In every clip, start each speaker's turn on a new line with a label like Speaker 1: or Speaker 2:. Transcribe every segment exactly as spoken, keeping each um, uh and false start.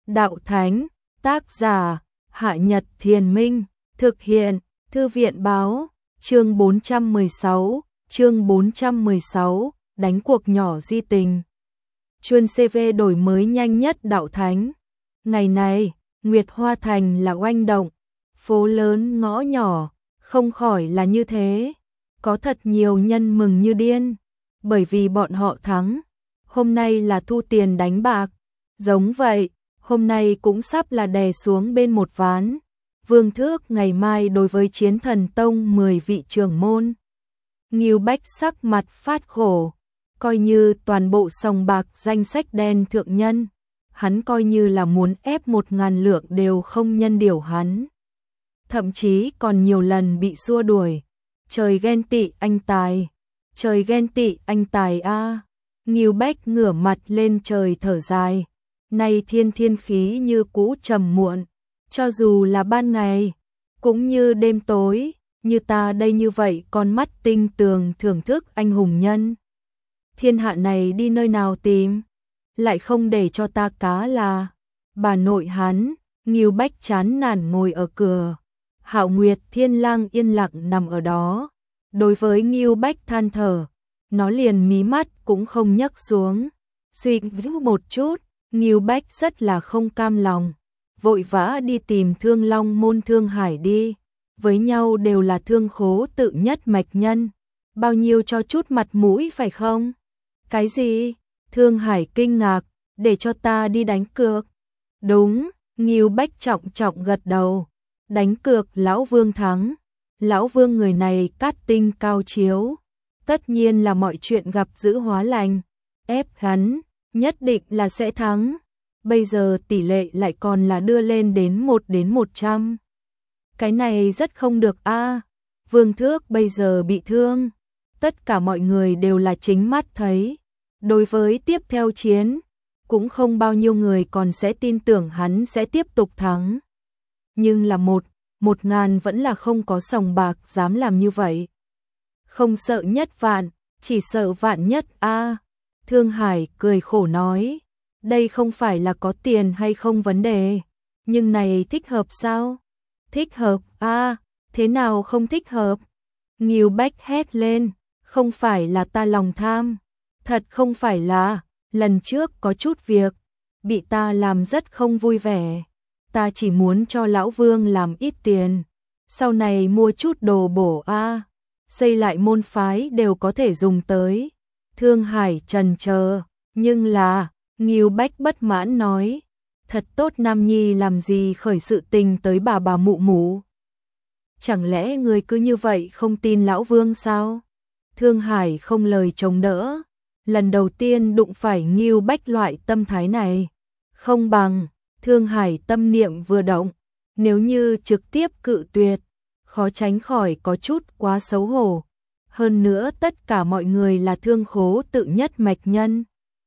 Speaker 1: đạo thánh, tác giả, Hạ Nhật Thiền Minh, thực hiện, Thư viện báo, chương bốn trăm mười sáu, chương bốn trăm mười sáu, đánh cuộc nhỏ di tình. Chuyên xê vê đổi mới nhanh nhất đạo thánh. Ngày này, Nguyệt Hoa Thành là oanh động, phố lớn ngõ nhỏ, không khỏi là như thế. Có thật nhiều nhân mừng như điên, bởi vì bọn họ thắng. Hôm nay là thu tiền đánh bạc. Giống vậy, hôm nay cũng sắp là đè xuống bên một ván. Vương Thước ngày mai đối với Chiến Thần Tông mười vị trưởng môn. Ngưu Bách sắc mặt phát khổ, coi như toàn bộ sòng bạc danh sách đen thượng nhân. Hắn coi như là muốn ép một ngàn lượng đều không nhân điều hắn. Thậm chí còn nhiều lần bị xua đuổi. Trời ghen tị anh tài, trời ghen tị anh tài a. À. Ngưu Bách ngửa mặt lên trời thở dài. Nay thiên thiên khí như cũ trầm muộn, cho dù là ban ngày, cũng như đêm tối, như ta đây như vậy con mắt tinh tường thưởng thức anh hùng nhân. Thiên hạ này đi nơi nào tìm, lại không để cho ta cá là. Bà nội hắn, Ngưu Bách chán nản ngồi ở cửa. Hạo Nguyệt Thiên Lang yên lặng nằm ở đó. Đối với Ngưu Bách than thở, nó liền mí mắt cũng không nhấc xuống. Suy nghĩ một chút, Ngưu Bách rất là không cam lòng, vội vã đi tìm Thương Long môn Thương Hải đi. Với nhau đều là thương khố tự nhất mạch nhân, bao nhiêu cho chút mặt mũi phải không? Cái gì? Thương Hải kinh ngạc, để cho ta đi đánh cược. Đúng, Ngưu Bách trọng trọng gật đầu. Đánh cược lão Vương thắng. Lão Vương người này cát tinh cao chiếu, tất nhiên là mọi chuyện gặp dữ hóa lành. Ép hắn, nhất định là sẽ thắng. Bây giờ tỷ lệ lại còn là đưa lên đến một đến một trăm. Cái này rất không được a. À. Vương Thước bây giờ bị thương, tất cả mọi người đều là chính mắt thấy. Đối với tiếp theo chiến, cũng không bao nhiêu người còn sẽ tin tưởng hắn sẽ tiếp tục thắng. Nhưng là một, một ngàn vẫn là không có sòng bạc dám làm như vậy. Không sợ nhất vạn, chỉ sợ vạn nhất a. À. Thương Hải cười khổ nói, đây không phải là có tiền hay không vấn đề, nhưng này thích hợp sao? Thích hợp a, à, thế nào không thích hợp? Ngưu Bách hét lên, không phải là ta lòng tham, thật không phải là, lần trước có chút việc, bị ta làm rất không vui vẻ. Ta chỉ muốn cho lão Vương làm ít tiền, sau này mua chút đồ bổ a, à, xây lại môn phái đều có thể dùng tới. Thương Hải trần chờ, nhưng là, Ngưu Bách bất mãn nói, thật tốt nam nhi làm gì khởi sự tình tới bà bà mụ mụ. Chẳng lẽ người cứ như vậy không tin lão Vương sao? Thương Hải không lời chống đỡ, lần đầu tiên đụng phải Ngưu Bách loại tâm thái này. Không bằng, Thương Hải tâm niệm vừa động, nếu như trực tiếp cự tuyệt, khó tránh khỏi có chút quá xấu hổ. Hơn nữa tất cả mọi người là thương khố tự nhất mạch nhân.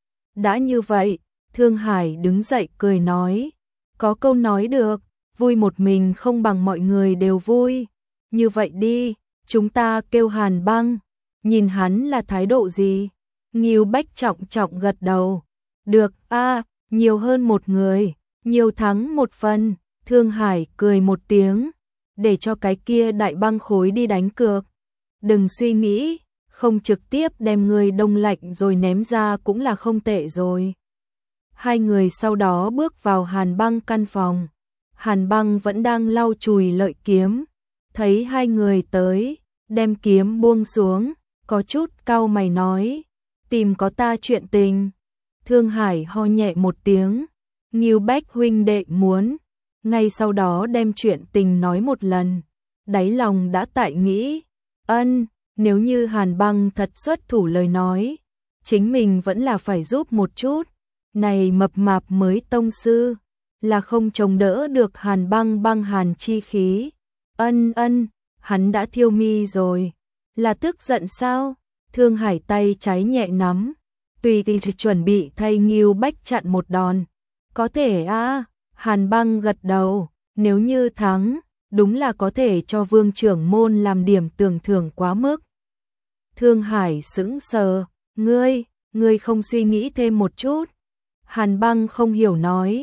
Speaker 1: Đã như vậy, Thương Hải đứng dậy cười nói, có câu nói được, vui một mình không bằng mọi người đều vui. Như vậy đi, chúng ta kêu Hàn Băng, nhìn hắn là thái độ gì? Ngưu Bách trọng trọng gật đầu, được a, à, nhiều hơn một người, nhiều thắng một phần. Thương Hải cười một tiếng, để cho cái kia đại băng khối đi đánh cược. Đừng suy nghĩ, không trực tiếp đem người đông lạnh rồi ném ra cũng là không tệ rồi. Hai người sau đó bước vào Hàn Băng căn phòng. Hàn Băng vẫn đang lau chùi lợi kiếm, thấy hai người tới, đem kiếm buông xuống, có chút cau mày nói, tìm có ta chuyện tình. Thương Hải ho nhẹ một tiếng, Ngưu Bách huynh đệ muốn, ngay sau đó đem chuyện tình nói một lần, đáy lòng đã tại nghĩ, ân, nếu như Hàn Băng thật xuất thủ lời nói, chính mình vẫn là phải giúp một chút. Này mập mạp mới tông sư, là không chống đỡ được Hàn Băng băng hàn chi khí. Ân ân, hắn đã thiêu mi rồi, là tức giận sao? Thương Hải tay trái nhẹ nắm, tùy thì chuẩn bị thay Ngưu Bách chặn một đòn. Có thể a, à, Hàn Băng gật đầu, nếu như thắng, đúng là có thể cho Vương trưởng môn làm điểm tưởng thưởng quá mức. Thương Hải sững sờ, ngươi, ngươi không suy nghĩ thêm một chút? Hàn Băng không hiểu nói,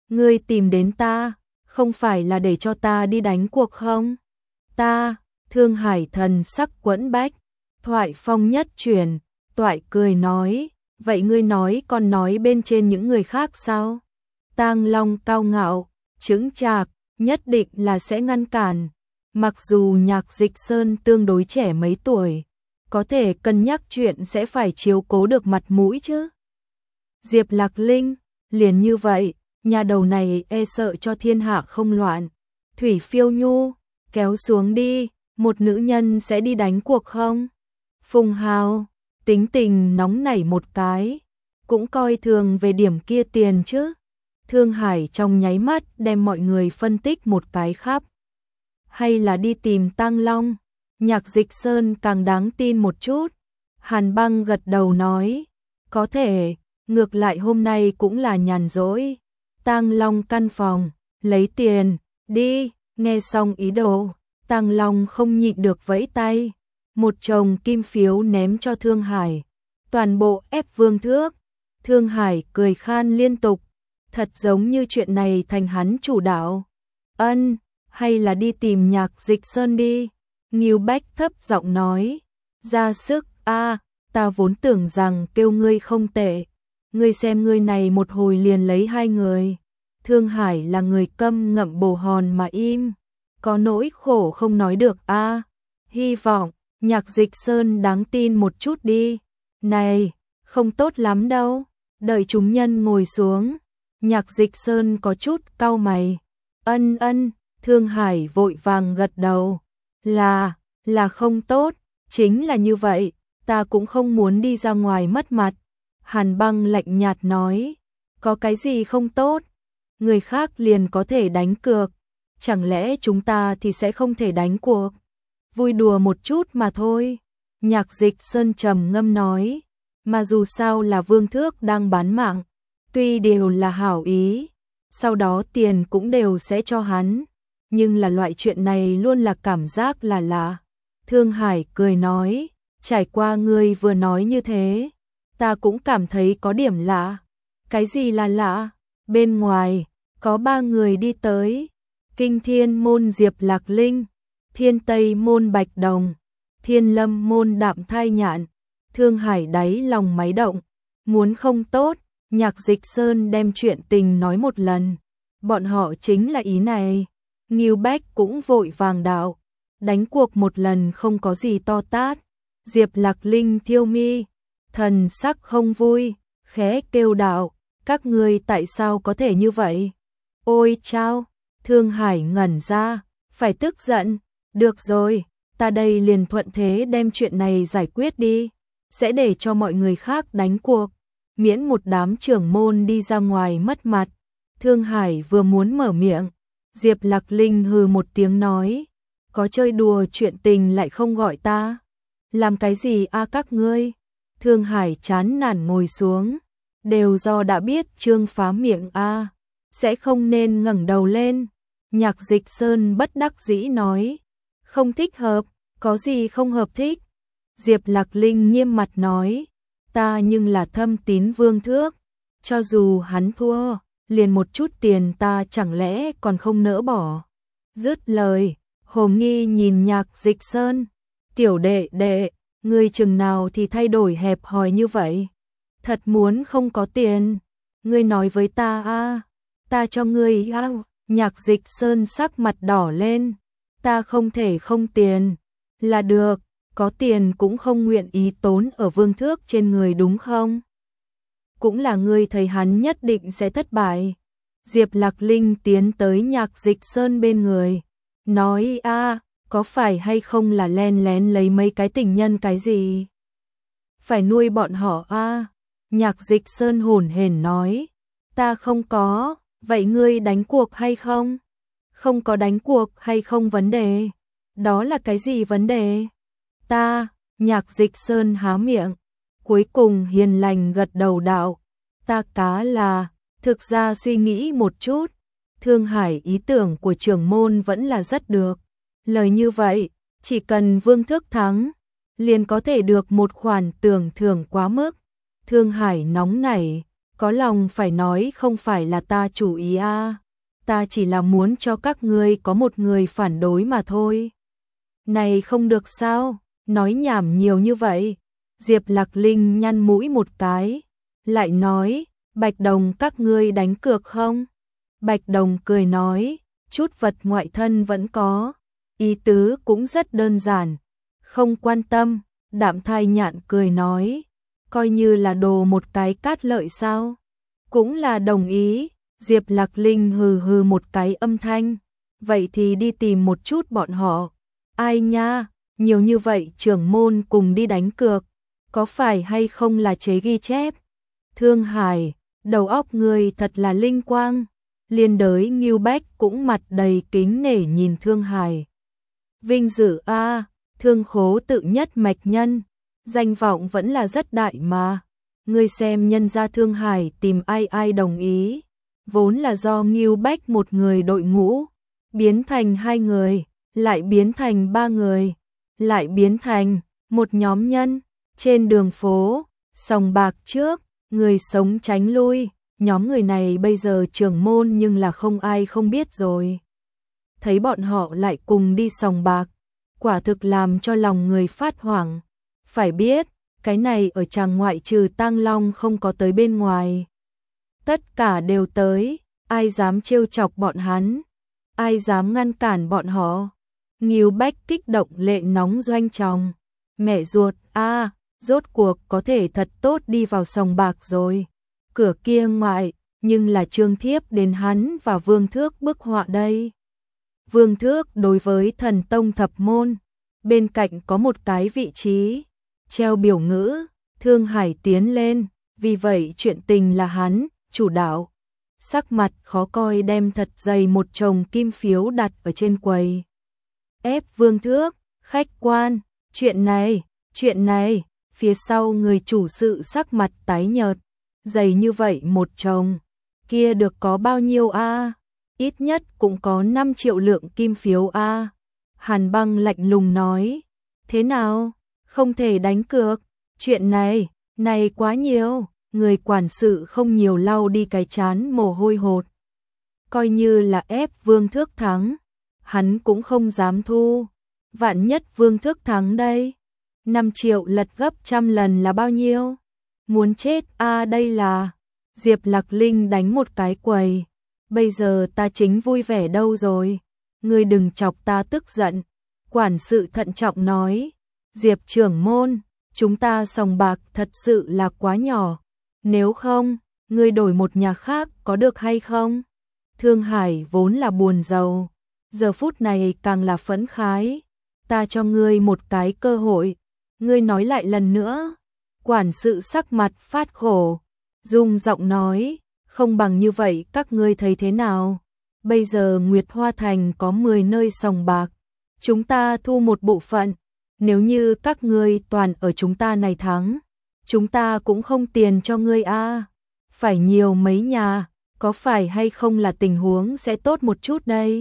Speaker 1: ngươi tìm đến ta, không phải là để cho ta đi đánh cuộc không? Ta, Thương Hải thần sắc quẫn bách, thoại phong nhất chuyển, toại cười nói, vậy ngươi nói còn nói bên trên những người khác sao? Tang Long cao ngạo, chững chạc, nhất định là sẽ ngăn cản. Mặc dù Nhạc Dịch Sơn tương đối trẻ mấy tuổi, có thể cân nhắc chuyện sẽ phải chiếu cố được mặt mũi chứ. Diệp Lạc Linh, liền như vậy, nhà đầu này e sợ cho thiên hạ không loạn. Thủy Phiêu Nhu, kéo xuống đi, một nữ nhân sẽ đi đánh cuộc không? Phùng Hào, tính tình nóng nảy một cái, cũng coi thường về điểm kia tiền chứ. Thương Hải trong nháy mắt đem mọi người phân tích một cái khắp. Hay là đi tìm Tăng Long? Nhạc Dịch Sơn càng đáng tin một chút. Hàn Băng gật đầu nói, có thể, ngược lại hôm nay cũng là nhàn rỗi. Tăng Long căn phòng, lấy tiền, đi, nghe xong ý đồ, Tăng Long không nhịn được vẫy tay. Một chồng kim phiếu ném cho Thương Hải, toàn bộ ép Vương Thước. Thương Hải cười khan liên tục, thật giống như chuyện này thành hắn chủ đạo. Ân, hay là đi tìm Nhạc Dịch Sơn đi. Ngưu Bách thấp giọng nói, ra sức, a, ta vốn tưởng rằng kêu ngươi không tệ. Ngươi xem ngươi này một hồi liền lấy hai người. Thương Hải là người câm ngậm bồ hòn mà im, có nỗi khổ không nói được a. Hy vọng Nhạc Dịch Sơn đáng tin một chút đi. Này, không tốt lắm đâu. Đợi chúng nhân ngồi xuống, Nhạc Dịch Sơn có chút cau mày. Ân ân, Thương Hải vội vàng gật đầu. Là, là không tốt, chính là như vậy, ta cũng không muốn đi ra ngoài mất mặt. Hàn Băng lạnh nhạt nói, có cái gì không tốt? Người khác liền có thể đánh cược, chẳng lẽ chúng ta thì sẽ không thể đánh cuộc? Vui đùa một chút mà thôi. Nhạc Dịch Sơn trầm ngâm nói, mà dù sao là Vương Thước đang bán mạng, tuy đều là hảo ý, sau đó tiền cũng đều sẽ cho hắn, nhưng là loại chuyện này luôn là cảm giác là lạ. Thương Hải cười nói, trải qua ngươi vừa nói như thế, ta cũng cảm thấy có điểm lạ. Cái gì là lạ? Bên ngoài, có ba người đi tới. Kinh Thiên môn Diệp Lạc Linh, Thiên Tây môn Bạch Đồng, Thiên Lâm môn Đạm Thai Nhạn. Thương Hải đáy lòng máy động, muốn không tốt, Nhạc Dịch Sơn đem chuyện tình nói một lần. Bọn họ chính là ý này. Ngưu Bách cũng vội vàng đạo, đánh cuộc một lần không có gì to tát. Diệp Lạc Linh thiêu mi, thần sắc không vui, khẽ kêu đạo, các ngươi tại sao có thể như vậy? Ôi chao, Thương Hải ngẩn ra, phải tức giận, được rồi, ta đây liền thuận thế đem chuyện này giải quyết đi, sẽ để cho mọi người khác đánh cuộc, miễn một đám trưởng môn đi ra ngoài mất mặt. Thương Hải vừa muốn mở miệng, Diệp Lạc Linh hừ một tiếng nói, có chơi đùa chuyện tình lại không gọi ta. Làm cái gì a các ngươi? Thương Hải chán nản ngồi xuống, đều do đã biết Trương phá miệng a, sẽ không nên ngẩng đầu lên. Nhạc Dịch Sơn bất đắc dĩ nói, không thích hợp, có gì không hợp thích? Diệp Lạc Linh nghiêm mặt nói, ta nhưng là thâm tín Vương Thước, cho dù hắn thua, liền một chút tiền ta chẳng lẽ còn không nỡ bỏ. Dứt lời, Hồ Nghi nhìn Nhạc Dịch Sơn, tiểu đệ đệ, ngươi chừng nào thì thay đổi hẹp hòi như vậy? Thật muốn không có tiền, ngươi nói với ta a, ta cho ngươi a. Nhạc Dịch Sơn sắc mặt đỏ lên, ta không thể không tiền, là được, có tiền cũng không nguyện ý tốn ở Vương Thước trên người đúng không? Cũng là ngươi thấy hắn nhất định sẽ thất bại. Diệp Lạc Linh tiến tới Nhạc Dịch Sơn bên người, nói a, có phải hay không là len lén lấy mấy cái tình nhân cái gì? Phải nuôi bọn họ a. Nhạc Dịch Sơn hổn hển nói, ta không có, vậy ngươi đánh cuộc hay không? Không có đánh cuộc hay không vấn đề. Đó là cái gì vấn đề? Ta, Nhạc Dịch Sơn há miệng, cuối cùng hiền lành gật đầu đạo, ta cá là, thực ra suy nghĩ một chút, Thương Hải ý tưởng của trưởng môn vẫn là rất được. Lời như vậy, chỉ cần Vương Thước thắng, liền có thể được một khoản tưởng thưởng quá mức. Thương Hải nóng nảy, Có lòng phải nói không phải là ta chủ ý a, ta chỉ là muốn cho các ngươi có một người phản đối mà thôi. Này không được sao, nói nhảm nhiều như vậy. Diệp Lạc Linh nhăn mũi một cái, lại nói, Bạch Đồng các ngươi đánh cược không? Bạch Đồng cười nói, chút vật ngoại thân vẫn có, ý tứ cũng rất đơn giản, không quan tâm. Đạm Thai Nhạn cười nói, coi như là đồ một cái cát lợi sao? Cũng là đồng ý. Diệp Lạc Linh hừ hừ một cái âm thanh, vậy thì đi tìm một chút bọn họ. Ai nha, nhiều như vậy trưởng môn cùng đi đánh cược, có phải hay không là chế ghi chép? Thương Hải, đầu óc người thật là linh quang. Liên đới Ngưu Bách cũng mặt đầy kính nể nhìn Thương Hải. Vinh dự a, Thương Khố tự nhất mạch nhân, danh vọng vẫn là rất đại mà. Ngươi xem nhân gia Thương Hải tìm ai ai đồng ý, vốn là do Ngưu Bách một người đội ngũ, biến thành hai người, lại biến thành ba người, lại biến thành một nhóm nhân. Trên đường phố, sòng bạc trước, người sống tránh lui, nhóm người này bây giờ trưởng môn nhưng là không ai không biết rồi. Thấy bọn họ lại cùng đi sòng bạc, quả thực làm cho lòng người phát hoảng. Phải biết, cái này ở tràng ngoại trừ Tang Long không có tới bên ngoài. Tất cả đều tới, ai dám trêu chọc bọn hắn, ai dám ngăn cản bọn họ. Ngưu Bách kích động lệ nóng doanh tròng. Mẹ ruột, a, rốt cuộc có thể thật tốt đi vào sòng bạc rồi. Cửa kia ngoại, nhưng là Trương Thiếp đến hắn và Vương Thước bức họa đây. Vương Thước đối với Thần Tông thập môn, bên cạnh có một cái vị trí treo biểu ngữ, Thương Hải tiến lên, vì vậy chuyện tình là hắn chủ đạo. Sắc mặt khó coi đem thật dày một chồng kim phiếu đặt ở trên quầy. Ép Vương Thước, khách quan, chuyện này, chuyện này, phía sau người chủ sự sắc mặt tái nhợt, dày như vậy một chồng, kia được có bao nhiêu a? Ít nhất cũng có năm triệu lượng kim phiếu a. Hàn Băng lạnh lùng nói, thế nào, không thể đánh cược, chuyện này, này quá nhiều. Người quản sự không nhiều lau đi cái chán mồ hôi hột. Coi như là ép Vương Thước thắng, hắn cũng không dám thu. Vạn nhất Vương Thước thắng đây, năm triệu lật gấp trăm lần là bao nhiêu? Muốn chết a, à, đây là. Diệp Lạc Linh đánh một cái quầy. Bây giờ ta chính vui vẻ đâu rồi? Ngươi đừng chọc ta tức giận. Quản sự thận trọng nói, Diệp trưởng môn, chúng ta sòng bạc thật sự là quá nhỏ. Nếu không, ngươi đổi một nhà khác có được hay không? Thương Hải vốn là buồn rầu, giờ phút này càng là phấn khái. Ta cho ngươi một cái cơ hội, ngươi nói lại lần nữa. Quản sự sắc mặt phát khổ, rung giọng nói, không bằng như vậy các ngươi thấy thế nào? Bây giờ Nguyệt Hoa Thành có mười nơi sòng bạc, chúng ta thu một bộ phận, nếu như các ngươi toàn ở chúng ta này thắng, chúng ta cũng không tiền cho ngươi a. À. Phải nhiều mấy nhà, có phải hay không là tình huống sẽ tốt một chút đây?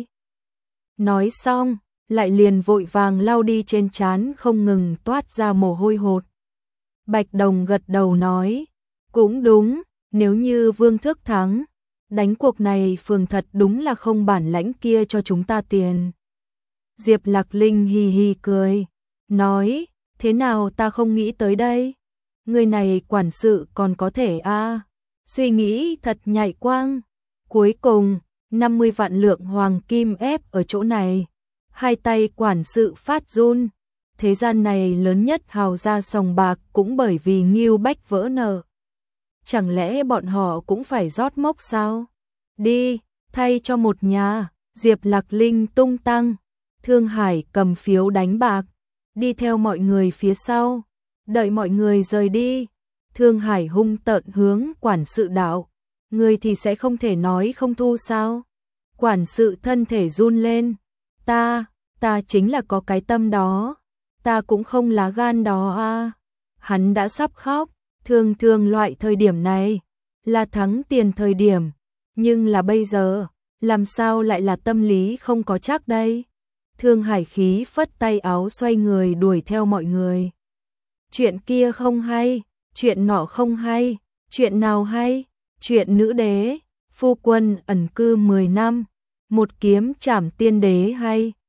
Speaker 1: Nói xong, lại liền vội vàng lau đi trên trán không ngừng toát ra mồ hôi hột. Bạch Đồng gật đầu nói, cũng đúng, nếu như Vương Thước thắng, đánh cuộc này phường thật đúng là không bản lãnh kia cho chúng ta tiền. Diệp Lạc Linh hì hì cười, nói, thế nào ta không nghĩ tới đây? Người này quản sự còn có thể a, à, suy nghĩ thật nhạy quang. Cuối cùng, năm mươi vạn lượng hoàng kim ép ở chỗ này. Hai tay quản sự phát run. Thế gian này lớn nhất hào gia sòng bạc cũng bởi vì Ngưu Bách vỡ nợ. Chẳng lẽ bọn họ cũng phải rót mốc sao? Đi, thay cho một nhà. Diệp Lạc Linh tung tăng. Thương Hải cầm phiếu đánh bạc, đi theo mọi người phía sau. Đợi mọi người rời đi, Thương Hải hung tợn hướng quản sự đạo, người thì sẽ không thể nói không thu sao? Quản sự thân thể run lên, ta, ta chính là có cái tâm đó, ta cũng không lá gan đó a. À. Hắn đã sắp khóc, thường thường loại thời điểm này là thắng tiền thời điểm, nhưng là bây giờ, làm sao lại là tâm lý không có chắc đây? Thương Hải khí phất tay áo xoay người đuổi theo mọi người. Chuyện kia không hay, chuyện nọ không hay, chuyện nào hay? Chuyện nữ đế, phu quân ẩn cư mười năm, một kiếm trảm tiên đế hay.